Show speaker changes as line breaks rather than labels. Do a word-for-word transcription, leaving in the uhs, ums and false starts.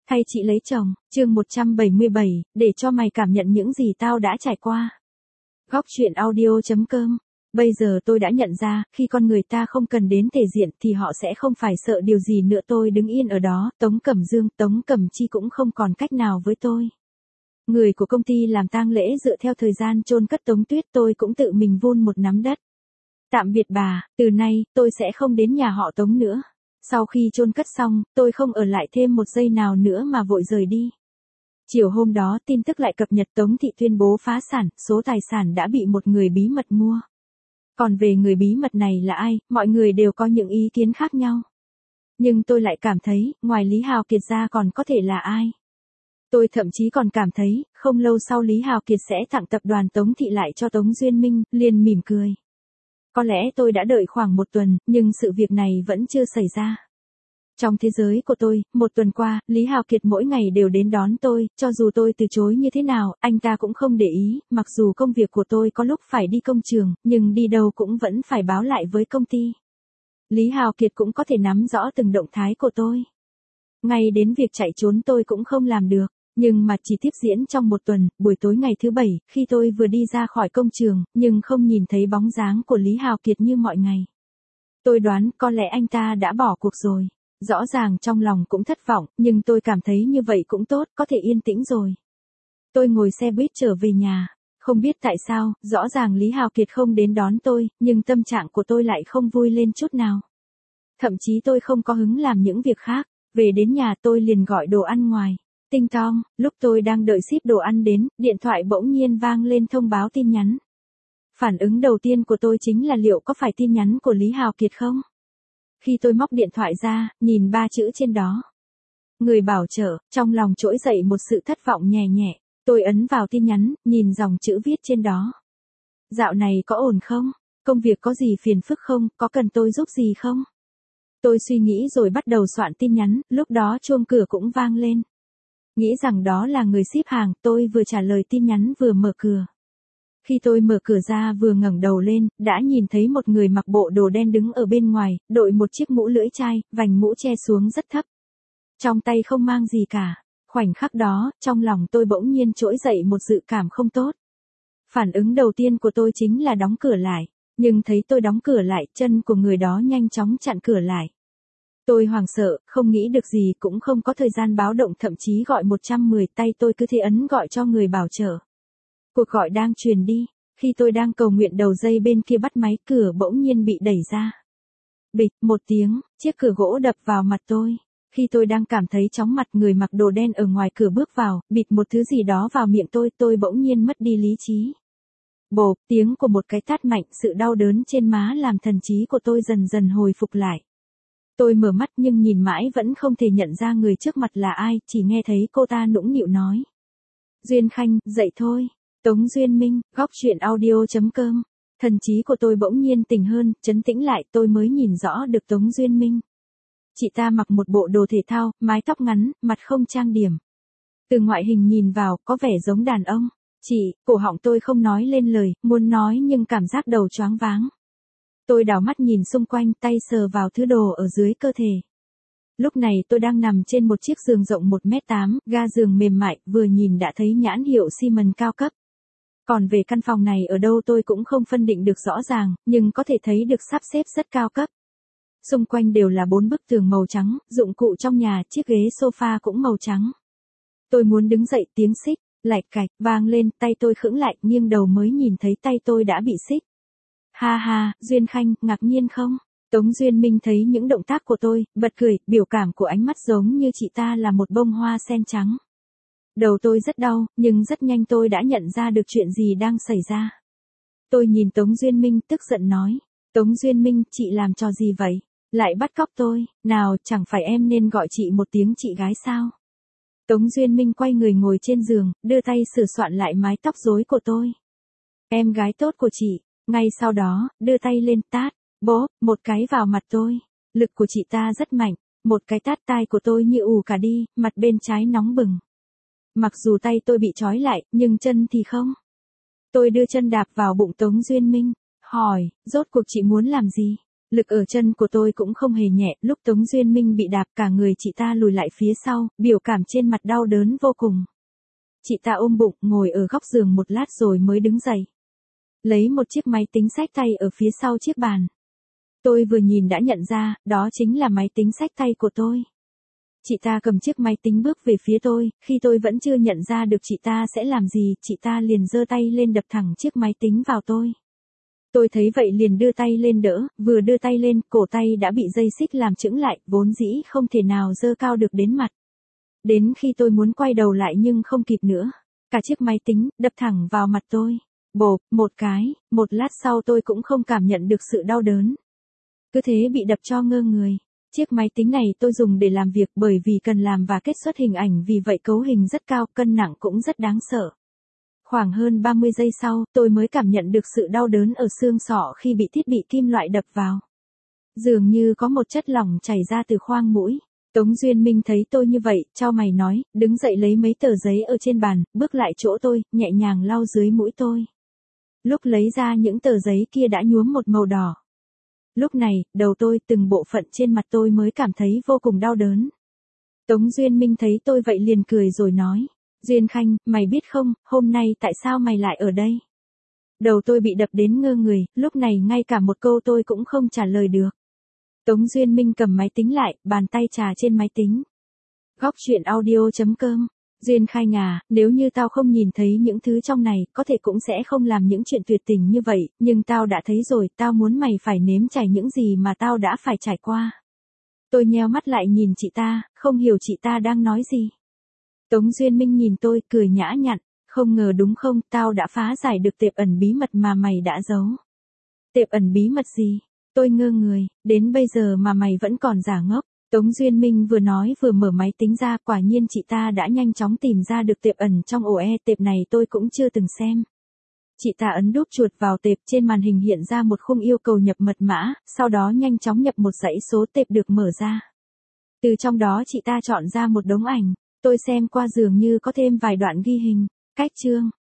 Hay chị lấy chồng, chương một trăm bảy mươi bảy, để cho mày cảm nhận những gì tao đã trải qua. Góc truyện audio chấm com. Bây giờ tôi đã nhận ra, khi con người ta không cần đến thể diện thì họ sẽ không phải sợ điều gì nữa. Tôi đứng yên ở đó, Tống Cẩm Dương, Tống Cẩm Chi cũng không còn cách nào với tôi. Người của công ty làm tang lễ dựa theo thời gian chôn cất Tống Tuyết, tôi cũng tự mình vun một nắm đất. Tạm biệt bà, từ nay, tôi sẽ không đến nhà họ Tống nữa. Sau khi chôn cất xong, tôi không ở lại thêm một giây nào nữa mà vội rời đi. Chiều hôm đó tin tức lại cập nhật Tống Thị tuyên bố phá sản, số tài sản đã bị một người bí mật mua. Còn về người bí mật này là ai, mọi người đều có những ý kiến khác nhau. Nhưng tôi lại cảm thấy, ngoài Lý Hào Kiệt ra còn có thể là ai. Tôi thậm chí còn cảm thấy, không lâu sau Lý Hào Kiệt sẽ tặng tập đoàn Tống Thị lại cho Tống Duyên Minh, liền mỉm cười. Có lẽ tôi đã đợi khoảng một tuần, nhưng sự việc này vẫn chưa xảy ra. Trong thế giới của tôi, một tuần qua, Lý Hào Kiệt mỗi ngày đều đến đón tôi, cho dù tôi từ chối như thế nào, anh ta cũng không để ý, mặc dù công việc của tôi có lúc phải đi công trường, nhưng đi đâu cũng vẫn phải báo lại với công ty. Lý Hào Kiệt cũng có thể nắm rõ từng động thái của tôi. Ngay đến việc chạy trốn tôi cũng không làm được. Nhưng mà chỉ tiếp diễn trong một tuần, buổi tối ngày thứ bảy, khi tôi vừa đi ra khỏi công trường, nhưng không nhìn thấy bóng dáng của Lý Hào Kiệt như mọi ngày. Tôi đoán có lẽ anh ta đã bỏ cuộc rồi. Rõ ràng trong lòng cũng thất vọng, nhưng tôi cảm thấy như vậy cũng tốt, có thể yên tĩnh rồi. Tôi ngồi xe buýt trở về nhà. Không biết tại sao, rõ ràng Lý Hào Kiệt không đến đón tôi, nhưng tâm trạng của tôi lại không vui lên chút nào. Thậm chí tôi không có hứng làm những việc khác. Về đến nhà tôi liền gọi đồ ăn ngoài. Tinh tong, lúc tôi đang đợi ship đồ ăn đến, điện thoại bỗng nhiên vang lên thông báo tin nhắn. Phản ứng đầu tiên của tôi chính là liệu có phải tin nhắn của Lý Hào Kiệt không? Khi tôi móc điện thoại ra, nhìn ba chữ trên đó. Người bảo trợ, trong lòng trỗi dậy một sự thất vọng nhẹ nhẹ. Tôi ấn vào tin nhắn, nhìn dòng chữ viết trên đó. Dạo này có ổn không? Công việc có gì phiền phức không? Có cần tôi giúp gì không? Tôi suy nghĩ rồi bắt đầu soạn tin nhắn, lúc đó chuông cửa cũng vang lên. Nghĩ rằng đó là người ship hàng, tôi vừa trả lời tin nhắn vừa mở cửa. Khi tôi mở cửa ra vừa ngẩng đầu lên, đã nhìn thấy một người mặc bộ đồ đen đứng ở bên ngoài, đội một chiếc mũ lưỡi chai, vành mũ che xuống rất thấp. Trong tay không mang gì cả. Khoảnh khắc đó, trong lòng tôi bỗng nhiên trỗi dậy một dự cảm không tốt. Phản ứng đầu tiên của tôi chính là đóng cửa lại. Nhưng thấy tôi đóng cửa lại, chân của người đó nhanh chóng chặn cửa lại. Tôi hoảng sợ, không nghĩ được gì, cũng không có thời gian báo động, thậm chí gọi một trăm mười, tay tôi cứ thế ấn gọi cho người bảo trợ. Cuộc gọi đang truyền đi, khi tôi đang cầu nguyện đầu dây bên kia bắt máy, cửa bỗng nhiên bị đẩy ra. Bịch, một tiếng, chiếc cửa gỗ đập vào mặt tôi. Khi tôi đang cảm thấy chóng mặt, người mặc đồ đen ở ngoài cửa bước vào, bịt một thứ gì đó vào miệng tôi, tôi bỗng nhiên mất đi lý trí. Bộp, tiếng của một cái tát mạnh, sự đau đớn trên má làm thần trí của tôi dần dần hồi phục lại. Tôi mở mắt nhưng nhìn mãi vẫn không thể nhận ra người trước mặt là ai, chỉ nghe thấy cô ta nũng nịu nói. Duyên Khanh, dậy thôi. Tống Duyên Minh, góc truyện audio chấm com. Thần trí của tôi bỗng nhiên tỉnh hơn, trấn tĩnh lại, tôi mới nhìn rõ được Tống Duyên Minh. Chị ta mặc một bộ đồ thể thao, mái tóc ngắn, mặt không trang điểm. Từ ngoại hình nhìn vào, có vẻ giống đàn ông. Chị, cổ họng tôi không nói lên lời, muốn nói nhưng cảm giác đầu choáng váng. Tôi đảo mắt nhìn xung quanh, tay sờ vào thứ đồ ở dưới cơ thể. Lúc này tôi đang nằm trên một chiếc giường rộng một mét tám, ga giường mềm mại, vừa nhìn đã thấy nhãn hiệu Siemens cao cấp. Còn về căn phòng này ở đâu tôi cũng không phân định được rõ ràng, nhưng có thể thấy được sắp xếp rất cao cấp. Xung quanh đều là bốn bức tường màu trắng, dụng cụ trong nhà, chiếc ghế sofa cũng màu trắng. Tôi muốn đứng dậy, tiếng xích, lạch cạch, vang lên, tay tôi khựng lại, nghiêng đầu mới nhìn thấy tay tôi đã bị xích. Ha ha, Duyên Khanh, ngạc nhiên không? Tống Duyên Minh thấy những động tác của tôi, bật cười, biểu cảm của ánh mắt giống như chị ta là một bông hoa sen trắng. Đầu tôi rất đau, nhưng rất nhanh tôi đã nhận ra được chuyện gì đang xảy ra. Tôi nhìn Tống Duyên Minh tức giận nói. Tống Duyên Minh, chị làm trò gì vậy? Lại bắt cóc tôi, nào, chẳng phải em nên gọi chị một tiếng chị gái sao? Tống Duyên Minh quay người ngồi trên giường, đưa tay sửa soạn lại mái tóc rối của tôi. Em gái tốt của chị. Ngay sau đó, đưa tay lên tát, bóp, một cái vào mặt tôi. Lực của chị ta rất mạnh, một cái tát tai của tôi như ù cả đi, mặt bên trái nóng bừng. Mặc dù tay tôi bị trói lại, nhưng chân thì không. Tôi đưa chân đạp vào bụng Tống Duyên Minh, hỏi, rốt cuộc chị muốn làm gì? Lực ở chân của tôi cũng không hề nhẹ, lúc Tống Duyên Minh bị đạp cả người chị ta lùi lại phía sau, biểu cảm trên mặt đau đớn vô cùng. Chị ta ôm bụng, ngồi ở góc giường một lát rồi mới đứng dậy. Lấy một chiếc máy tính xách tay ở phía sau chiếc bàn. Tôi vừa nhìn đã nhận ra, đó chính là máy tính xách tay của tôi. Chị ta cầm chiếc máy tính bước về phía tôi, khi tôi vẫn chưa nhận ra được chị ta sẽ làm gì, chị ta liền giơ tay lên đập thẳng chiếc máy tính vào tôi. Tôi thấy vậy liền đưa tay lên đỡ, vừa đưa tay lên, cổ tay đã bị dây xích làm chững lại, vốn dĩ không thể nào giơ cao được đến mặt. Đến khi tôi muốn quay đầu lại nhưng không kịp nữa. Cả chiếc máy tính, đập thẳng vào mặt tôi. Bộp, một cái, một lát sau tôi cũng không cảm nhận được sự đau đớn. Cứ thế bị đập cho ngơ người. Chiếc máy tính này tôi dùng để làm việc bởi vì cần làm và kết xuất hình ảnh, vì vậy cấu hình rất cao, cân nặng cũng rất đáng sợ. Khoảng hơn ba mươi giây sau, tôi mới cảm nhận được sự đau đớn ở xương sọ khi bị thiết bị kim loại đập vào. Dường như có một chất lỏng chảy ra từ khoang mũi. Tống Duyên Minh thấy tôi như vậy, chau mày nói, đứng dậy lấy mấy tờ giấy ở trên bàn, bước lại chỗ tôi, nhẹ nhàng lau dưới mũi tôi. Lúc lấy ra những tờ giấy kia đã nhuốm một màu đỏ. Lúc này, đầu tôi, từng bộ phận trên mặt tôi mới cảm thấy vô cùng đau đớn. Tống Duyên Minh thấy tôi vậy liền cười rồi nói, Duyên Khanh, mày biết không, hôm nay tại sao mày lại ở đây? Đầu tôi bị đập đến ngơ người, lúc này ngay cả một câu tôi cũng không trả lời được. Tống Duyên Minh cầm máy tính lại, bàn tay chà trên máy tính. Góc truyện audio chấm com. Duyên Khanh à, nếu như tao không nhìn thấy những thứ trong này, có thể cũng sẽ không làm những chuyện tuyệt tình như vậy, nhưng tao đã thấy rồi, tao muốn mày phải nếm trải những gì mà tao đã phải trải qua. Tôi nheo mắt lại nhìn chị ta, không hiểu chị ta đang nói gì. Tống Duyên Minh nhìn tôi, cười nhã nhặn, không ngờ đúng không, tao đã phá giải được tệp ẩn bí mật mà mày đã giấu. Tệp ẩn bí mật gì? Tôi ngơ người, đến bây giờ mà mày vẫn còn giả ngốc. Tống Duyên Minh vừa nói vừa mở máy tính ra, quả nhiên chị ta đã nhanh chóng tìm ra được tệp ẩn trong ổ e, tệp này tôi cũng chưa từng xem. Chị ta ấn đúp chuột vào tệp, trên màn hình hiện ra một khung yêu cầu nhập mật mã, sau đó nhanh chóng nhập một dãy số tệp được mở ra. Từ trong đó chị ta chọn ra một đống ảnh, tôi xem qua dường như có thêm vài đoạn ghi hình, cách chương.